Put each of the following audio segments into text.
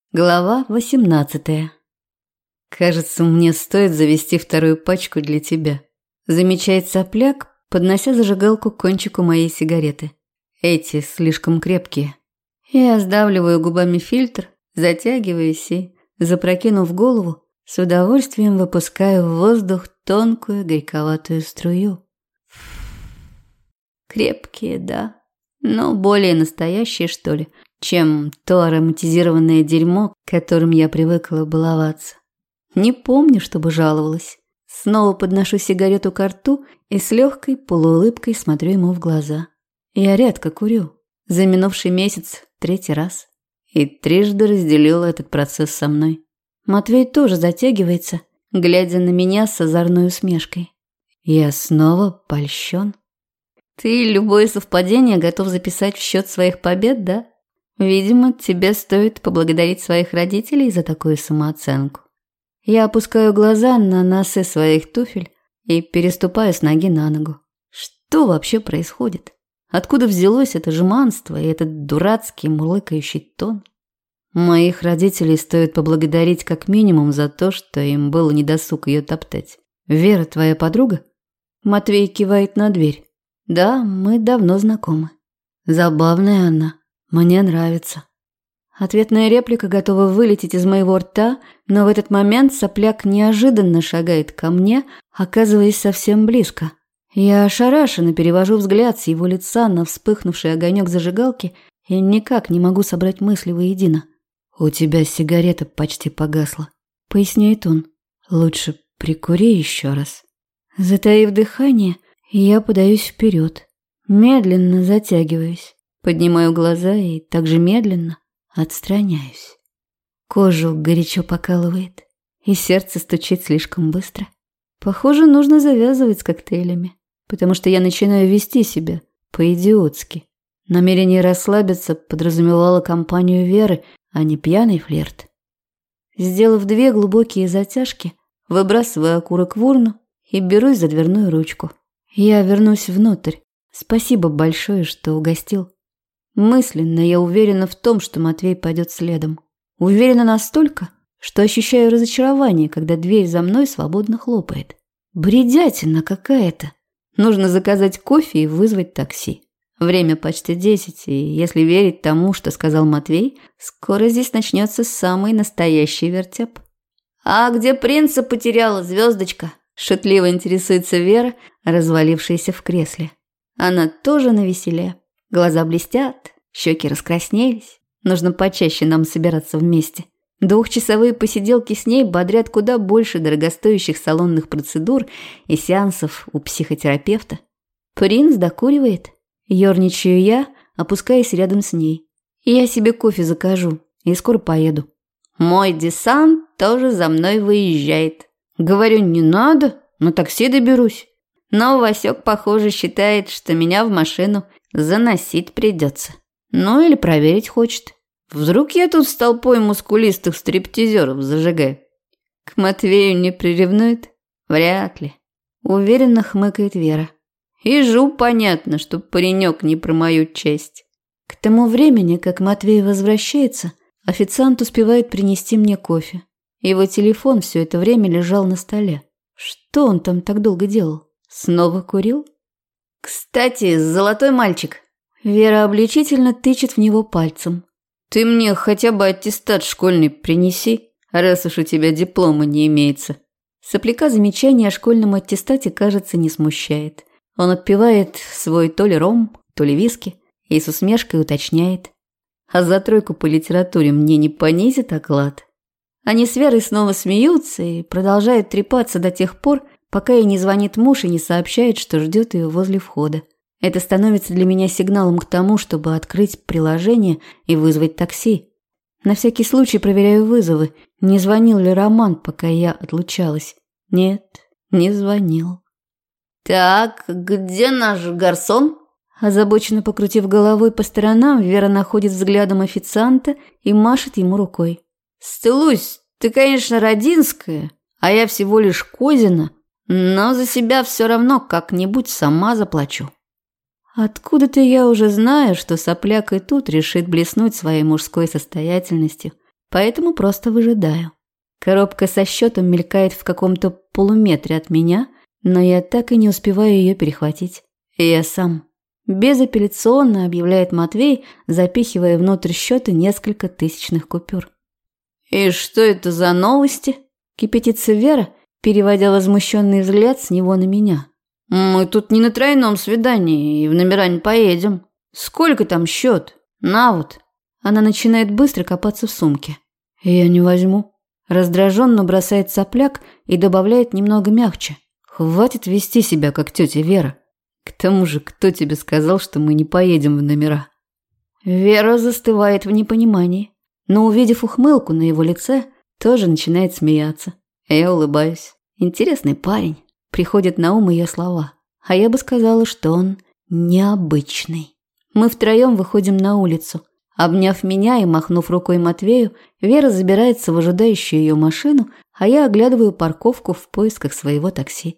Глава 18. «Кажется, мне стоит завести вторую пачку для тебя», – замечает сопляк, поднося зажигалку к кончику моей сигареты. «Эти слишком крепкие». Я сдавливаю губами фильтр, затягиваюсь и, запрокинув голову, с удовольствием выпускаю в воздух тонкую горьковатую струю. Крепкие, да, но более настоящие, что ли, чем то ароматизированное дерьмо, которым я привыкла баловаться. Не помню, чтобы жаловалась. Снова подношу сигарету ко рту и с легкой полуулыбкой смотрю ему в глаза. Я редко курю. За минувший месяц 3-й раз. И трижды разделил этот процесс со мной. Матвей тоже затягивается, глядя на меня с озорной усмешкой. Я снова польщен. Ты любое совпадение готов записать в счет своих побед, да? Видимо, тебе стоит поблагодарить своих родителей за такую самооценку. Я опускаю глаза на носы своих туфель и переступаю с ноги на ногу. Что вообще происходит? Откуда взялось это жеманство и этот дурацкий мурлыкающий тон? Моих родителей стоит поблагодарить как минимум за то, что им было недосуг ее топтать. Вера твоя подруга? Матвей кивает на дверь. Да, мы давно знакомы. Забавная она. Мне нравится. Ответная реплика готова вылететь из моего рта, но в этот момент сопляк неожиданно шагает ко мне, оказываясь совсем близко. Я ошарашенно перевожу взгляд с его лица на вспыхнувший огонек зажигалки и никак не могу собрать мысли воедино. «У тебя сигарета почти погасла», — поясняет он. «Лучше прикури еще раз». Затаив дыхание, я подаюсь вперед, медленно затягиваюсь. Поднимаю глаза и также медленно отстраняюсь. Кожу горячо покалывает, и сердце стучит слишком быстро. Похоже, нужно завязывать с коктейлями, потому что я начинаю вести себя по-идиотски. Намерение расслабиться подразумевало компанию Веры, а не пьяный флирт. Сделав 2 глубокие затяжки, выбрасываю окурок в урну и берусь за дверную ручку. Я вернусь внутрь. Спасибо большое, что угостил. Мысленно я уверена в том, что Матвей пойдет следом. Уверена настолько, что ощущаю разочарование, когда дверь за мной свободно хлопает. Бредятина какая-то. Нужно заказать кофе и вызвать такси. Время почти 10, и если верить тому, что сказал Матвей, скоро здесь начнется самый настоящий вертеп. «А где принца потеряла, звездочка?» – шутливо интересуется Вера, развалившаяся в кресле. Она тоже навеселе. Глаза блестят, щеки раскраснелись. Нужно почаще нам собираться вместе. 2-часовые посиделки с ней бодрят куда больше дорогостоящих салонных процедур и сеансов у психотерапевта. Принц докуривает. Ёрничаю я, опускаясь рядом с ней. Я себе кофе закажу и скоро поеду. Мой десант тоже за мной выезжает. Говорю, не надо, на такси доберусь. Но Васек, похоже, считает, что меня в машину заносить придется. Ну или проверить хочет. Вдруг я тут с толпой мускулистых стриптизеров зажигаю. К Матвею не приревнует? Вряд ли. Уверенно хмыкает Вера. Ежу понятно, что паренек не про мою честь. К тому времени, как Матвей возвращается, официант успевает принести мне кофе. Его телефон все это время лежал на столе. Что он там так долго делал? Снова курил? «Кстати, золотой мальчик!» Вера обличительно тычет в него пальцем. «Ты мне хотя бы аттестат школьный принеси, раз уж у тебя диплома не имеется». Сопляка замечание о школьном аттестате, кажется, не смущает. Он отпивает свой то ли ром, то ли виски и с усмешкой уточняет. «А за 3 по литературе мне не понизит оклад?» Они с Верой снова смеются и продолжают трепаться до тех пор, пока ей не звонит муж и не сообщает, что ждет ее возле входа. Это становится для меня сигналом к тому, чтобы открыть приложение и вызвать такси. На всякий случай проверяю вызовы, не звонил ли Роман, пока я отлучалась. Нет, не звонил. «Так, где наш гарсон?» Озабоченно покрутив головой по сторонам, Вера находит взглядом официанта и машет ему рукой. «Стылусь, ты, конечно, Родинская, а я всего лишь Козина. Но за себя все равно как-нибудь сама заплачу». Откуда-то я уже знаю, что сопляк и тут решит блеснуть своей мужской состоятельностью, поэтому просто выжидаю. Коробка со счетом мелькает в каком-то полуметре от меня, но я так и не успеваю ее перехватить. Я сам. Безапелляционно объявляет Матвей, запихивая внутрь счета несколько тысячных купюр. «И что это за новости?» – кипятится Вера, переводя возмущенный взгляд с него на меня. «Мы тут не на тройном свидании и в номера не поедем. Сколько там счет? На вот». Она начинает быстро копаться в сумке. «Я не возьму». Раздраженно бросает сопляк и добавляет немного мягче. «Хватит вести себя, как тетя Вера. К тому же, кто тебе сказал, что мы не поедем в номера?» Вера застывает в непонимании, но, увидев ухмылку на его лице, тоже начинает смеяться. Я улыбаюсь. Интересный парень. Приходят на ум ее слова. А я бы сказала, что он необычный. Мы втроем выходим на улицу. Обняв меня и махнув рукой Матвею, Вера забирается в ожидающую ее машину, а я оглядываю парковку в поисках своего такси.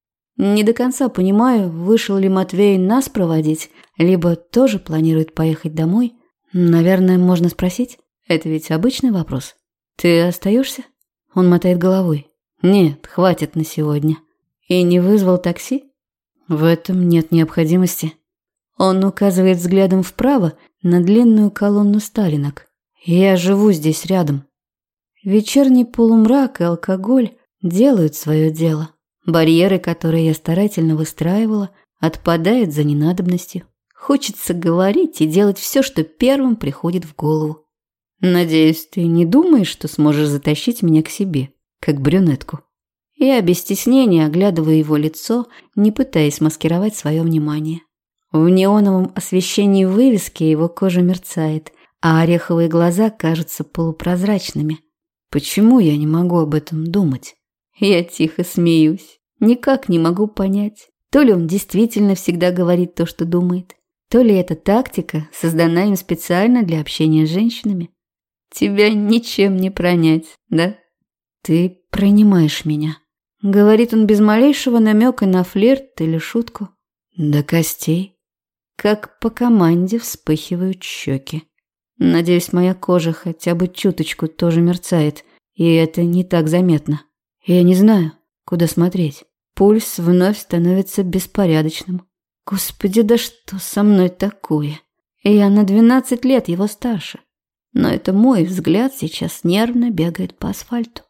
Не до конца понимаю, вышел ли Матвей нас проводить, либо тоже планирует поехать домой. Наверное, можно спросить. Это ведь обычный вопрос. «Ты остаешься?» Он мотает головой. «Нет, хватит на сегодня». «И не вызвал такси?» «В этом нет необходимости». Он указывает взглядом вправо на длинную колонну сталинок. «Я живу здесь рядом». Вечерний полумрак и алкоголь делают свое дело. Барьеры, которые я старательно выстраивала, отпадают за ненадобностью. Хочется говорить и делать все, что первым приходит в голову. «Надеюсь, ты не думаешь, что сможешь затащить меня к себе, как брюнетку?» Я без стеснения оглядываю его лицо, не пытаясь маскировать свое внимание. В неоновом освещении вывески его кожа мерцает, а ореховые глаза кажутся полупрозрачными. Почему я не могу об этом думать? Я тихо смеюсь. Никак не могу понять, то ли он действительно всегда говорит то, что думает, то ли эта тактика создана им специально для общения с женщинами. Тебя ничем не пронять, да? Ты пронимаешь меня. Говорит он без малейшего намека на флирт или шутку. До костей. Как по команде вспыхивают щеки. Надеюсь, моя кожа хотя бы чуточку тоже мерцает, и это не так заметно. Я не знаю, куда смотреть. Пульс вновь становится беспорядочным. Господи, да что со мной такое? Я на 12 лет его старше. Но это мой взгляд сейчас нервно бегает по асфальту.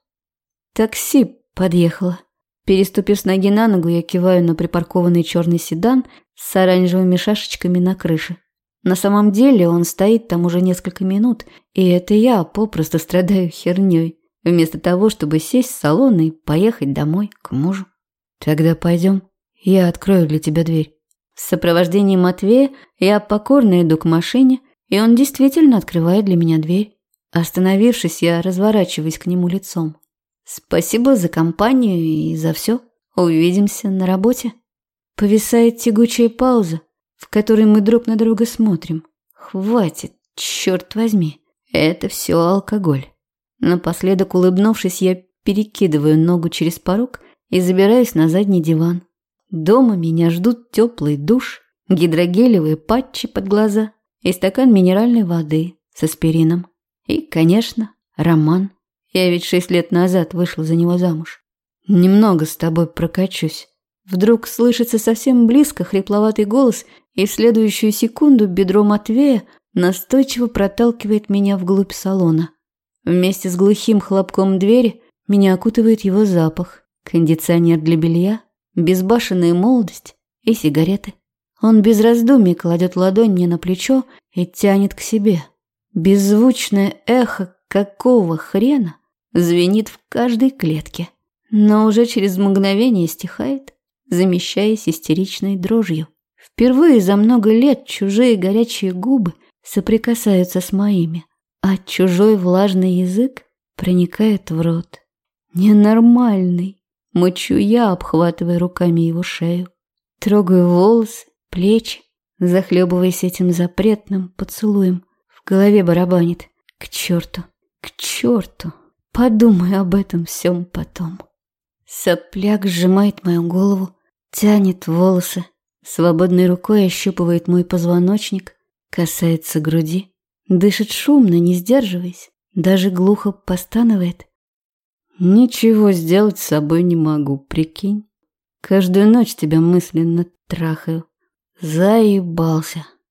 Такси подъехало. Переступив с ноги на ногу, я киваю на припаркованный черный седан с оранжевыми шашечками на крыше. На самом деле он стоит там уже несколько минут, и это я попросту страдаю херней, вместо того, чтобы сесть в салон и поехать домой к мужу. Тогда пойдем, я открою для тебя дверь. В сопровождении Матвея я покорно иду к машине, и он действительно открывает для меня дверь. Остановившись, я разворачиваюсь к нему лицом. Спасибо за компанию и за все. Увидимся на работе. Повисает тягучая пауза, в которой мы друг на друга смотрим. Хватит, черт возьми, это все алкоголь. Напоследок, улыбнувшись, я перекидываю ногу через порог и забираюсь на задний диван. Дома меня ждут теплый душ, гидрогелевые патчи под глаза и стакан минеральной воды с аспирином. И, конечно, Роман. Я ведь 6 лет назад вышла за него замуж. Немного с тобой прокачусь. Вдруг слышится совсем близко хрипловатый голос, и в следующую секунду бедро Матвея настойчиво проталкивает меня вглубь салона. Вместе с глухим хлопком двери меня окутывает его запах, кондиционер для белья, безбашенная молодость и сигареты. Он без раздумий кладет ладонь мне на плечо и тянет к себе. Беззвучное эхо какого хрена звенит в каждой клетке, но уже через мгновение стихает, замещаясь истеричной дрожью. Впервые за много лет чужие горячие губы соприкасаются с моими, а чужой влажный язык проникает в рот. Ненормальный, мычу я, обхватывая руками его шею. Трогаю волосы, плечи, захлебываясь этим запретным поцелуем. В голове барабанит. К черту, подумай об этом всем потом. Сопляк сжимает мою голову, тянет волосы, свободной рукой ощупывает мой позвоночник, касается груди, дышит шумно, не сдерживаясь, Даже глухо постанывает. Ничего сделать с собой не могу, прикинь. Каждую ночь тебя мысленно трахаю. Заебался.